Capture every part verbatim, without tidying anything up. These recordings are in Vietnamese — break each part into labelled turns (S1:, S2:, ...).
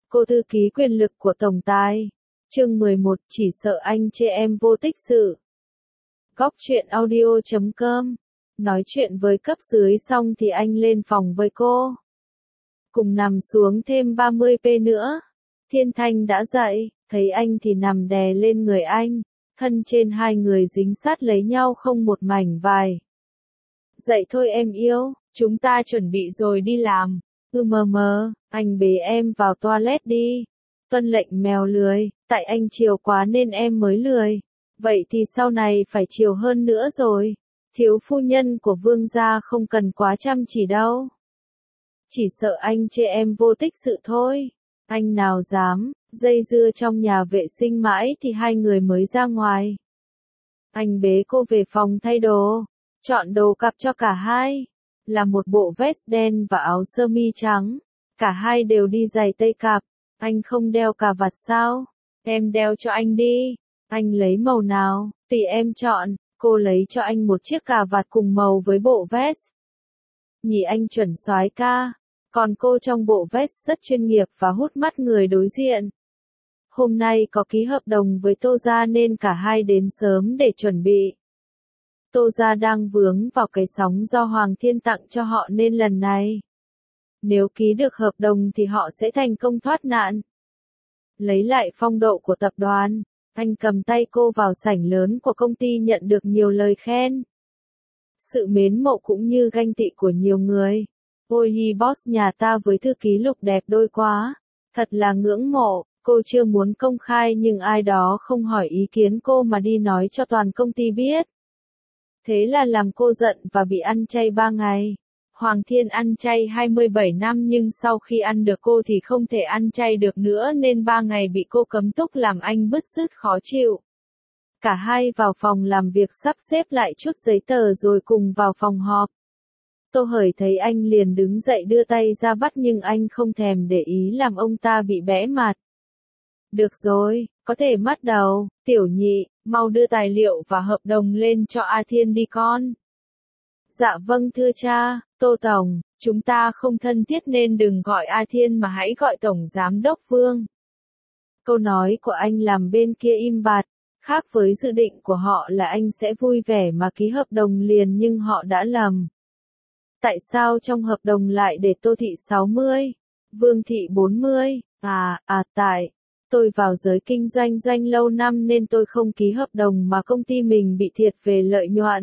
S1: Cô thư ký quyền lực của tổng tài. Chương mười một, chỉ sợ anh chê em vô tích sự. Góc truyện audio chấm com. Nói chuyện với cấp dưới xong thì anh lên phòng với cô. Cùng nằm xuống thêm ba mươi p nữa. Thiên Thanh đã dậy, thấy anh thì nằm đè lên người anh. Thân trên hai người dính sát lấy nhau không một mảnh vải. Dậy thôi em yêu, chúng ta chuẩn bị rồi đi làm. Ừ mờ mờ, anh bế em vào toilet đi. Tuân lệnh mèo lười, tại anh chiều quá nên em mới lười. Vậy thì sau này phải chiều hơn nữa rồi. Thiếu phu nhân của vương gia không cần quá chăm chỉ đâu. Chỉ sợ anh chê em vô tích sự thôi. Anh nào dám, dây dưa trong nhà vệ sinh mãi thì hai người mới ra ngoài. Anh bế cô về phòng thay đồ, chọn đồ cặp cho cả hai. Là một bộ vest đen và áo sơ mi trắng. Cả hai đều đi giày tây cạp. Anh không đeo cà vạt sao? Em đeo cho anh đi. Anh lấy màu nào? Tùy em chọn. Cô lấy cho anh một chiếc cà vạt cùng màu với bộ vest. Nhỉ anh chuẩn soái ca. Còn cô trong bộ vest rất chuyên nghiệp và hút mắt người đối diện. Hôm nay có ký hợp đồng với Tô Gia nên cả hai đến sớm để chuẩn bị. Tô Gia đang vướng vào cái sóng do Hoàng Thiên tặng cho họ nên lần này, nếu ký được hợp đồng thì họ sẽ thành công thoát nạn. Lấy lại phong độ của tập đoàn, anh cầm tay cô vào sảnh lớn của công ty nhận được nhiều lời khen. Sự mến mộ cũng như ganh tị của nhiều người. Ôi hi boss nhà ta với thư ký Lục đẹp đôi quá. Thật là ngưỡng mộ, cô chưa muốn công khai nhưng ai đó không hỏi ý kiến cô mà đi nói cho toàn công ty biết. Thế là làm cô giận và bị ăn chay ba ngày. Hoàng Thiên ăn chay hai mươi bảy năm nhưng sau khi ăn được cô thì không thể ăn chay được nữa nên ba ngày bị cô cấm túc làm anh bứt rứt khó chịu. Cả hai vào phòng làm việc sắp xếp lại chút giấy tờ rồi cùng vào phòng họp. Tô Hởi thấy anh liền đứng dậy đưa tay ra bắt nhưng anh không thèm để ý làm ông ta bị bẽ mặt. Được rồi, có thể bắt đầu, Tiểu Nhị, mau đưa tài liệu và hợp đồng lên cho A Thiên đi con. Dạ vâng thưa cha, Tô Tổng, chúng ta không thân thiết nên đừng gọi A Thiên mà hãy gọi Tổng Giám Đốc Vương. Câu nói của anh làm bên kia im bặt, khác với dự định của họ là anh sẽ vui vẻ mà ký hợp đồng liền nhưng họ đã lầm. Tại sao trong hợp đồng lại để Tô Thị sáu mươi, Vương Thị bốn mươi, à, à tại, tôi vào giới kinh doanh doanh lâu năm nên tôi không ký hợp đồng mà công ty mình bị thiệt về lợi nhuận.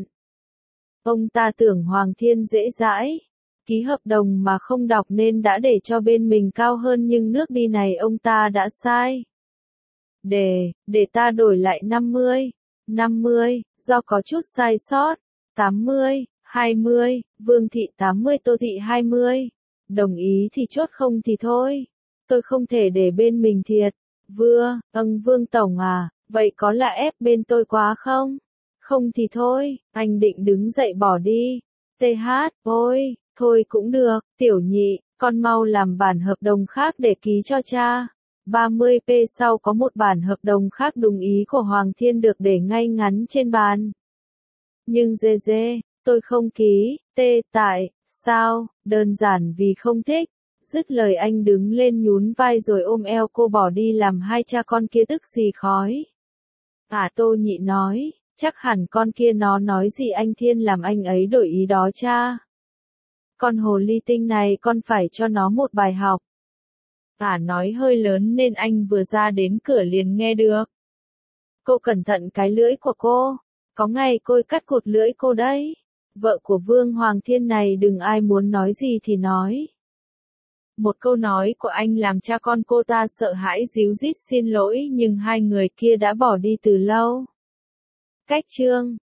S1: Ông ta tưởng Hoàng Thiên dễ dãi, ký hợp đồng mà không đọc nên đã để cho bên mình cao hơn nhưng nước đi này ông ta đã sai. Để, để ta đổi lại năm mươi, năm mươi, do có chút sai sót, tám mươi, hai mươi, Vương Thị tám mươi Tô Thị hai mươi. Đồng ý thì chốt không thì thôi. Tôi không thể để bên mình thiệt. Vừa, âng Vương Tổng à, vậy có là ép bên tôi quá không? Không thì thôi, anh định đứng dậy bỏ đi. tê hát, ôi, thôi cũng được, Tiểu Nhị, con mau làm bản hợp đồng khác để ký cho cha. ba mươi p sau có một bản hợp đồng khác đúng ý của Hoàng Thiên được để ngay ngắn trên bàn. Nhưng dê dê, tôi không ký, tê tại, sao, đơn giản vì không thích. Dứt lời anh đứng lên nhún vai rồi ôm eo cô bỏ đi làm hai cha con kia tức xì khói. À Tô Nhị nói, chắc hẳn con kia nó nói gì anh Thiên làm anh ấy đổi ý đó cha. Con hồ ly tinh này con phải cho nó một bài học. À nói hơi lớn nên anh vừa ra đến cửa liền nghe được. Cô cẩn thận cái lưỡi của cô, có ngày cô cắt cụt lưỡi cô đấy. Vợ của Vương Hoàng Thiên này đừng ai muốn nói gì thì nói. Một câu nói của anh làm cha con cô ta sợ hãi díu dít xin lỗi nhưng hai người kia đã bỏ đi từ lâu. Cách chương